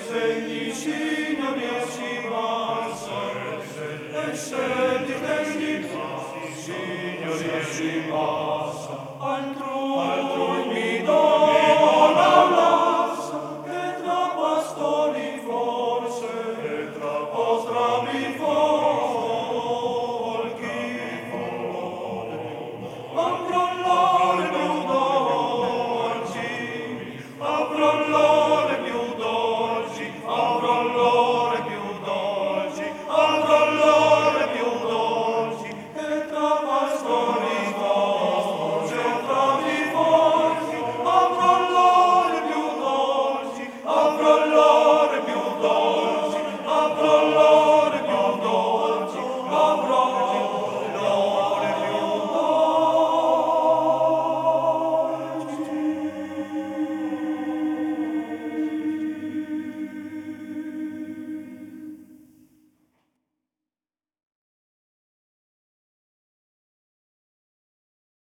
segni, Signore, si bassa, e senti, Signore, si bassa, altrui mi dona l'assa, che tra pastori forse, potrà mi folchi, apro l'ore più dolci, apro l'ore più dolci, apro l'ore più dolci, apro l'ore più dolci, che tra pastori forse, tra mi forzi, apro l'ore più dolci, apro l'ore più dolci.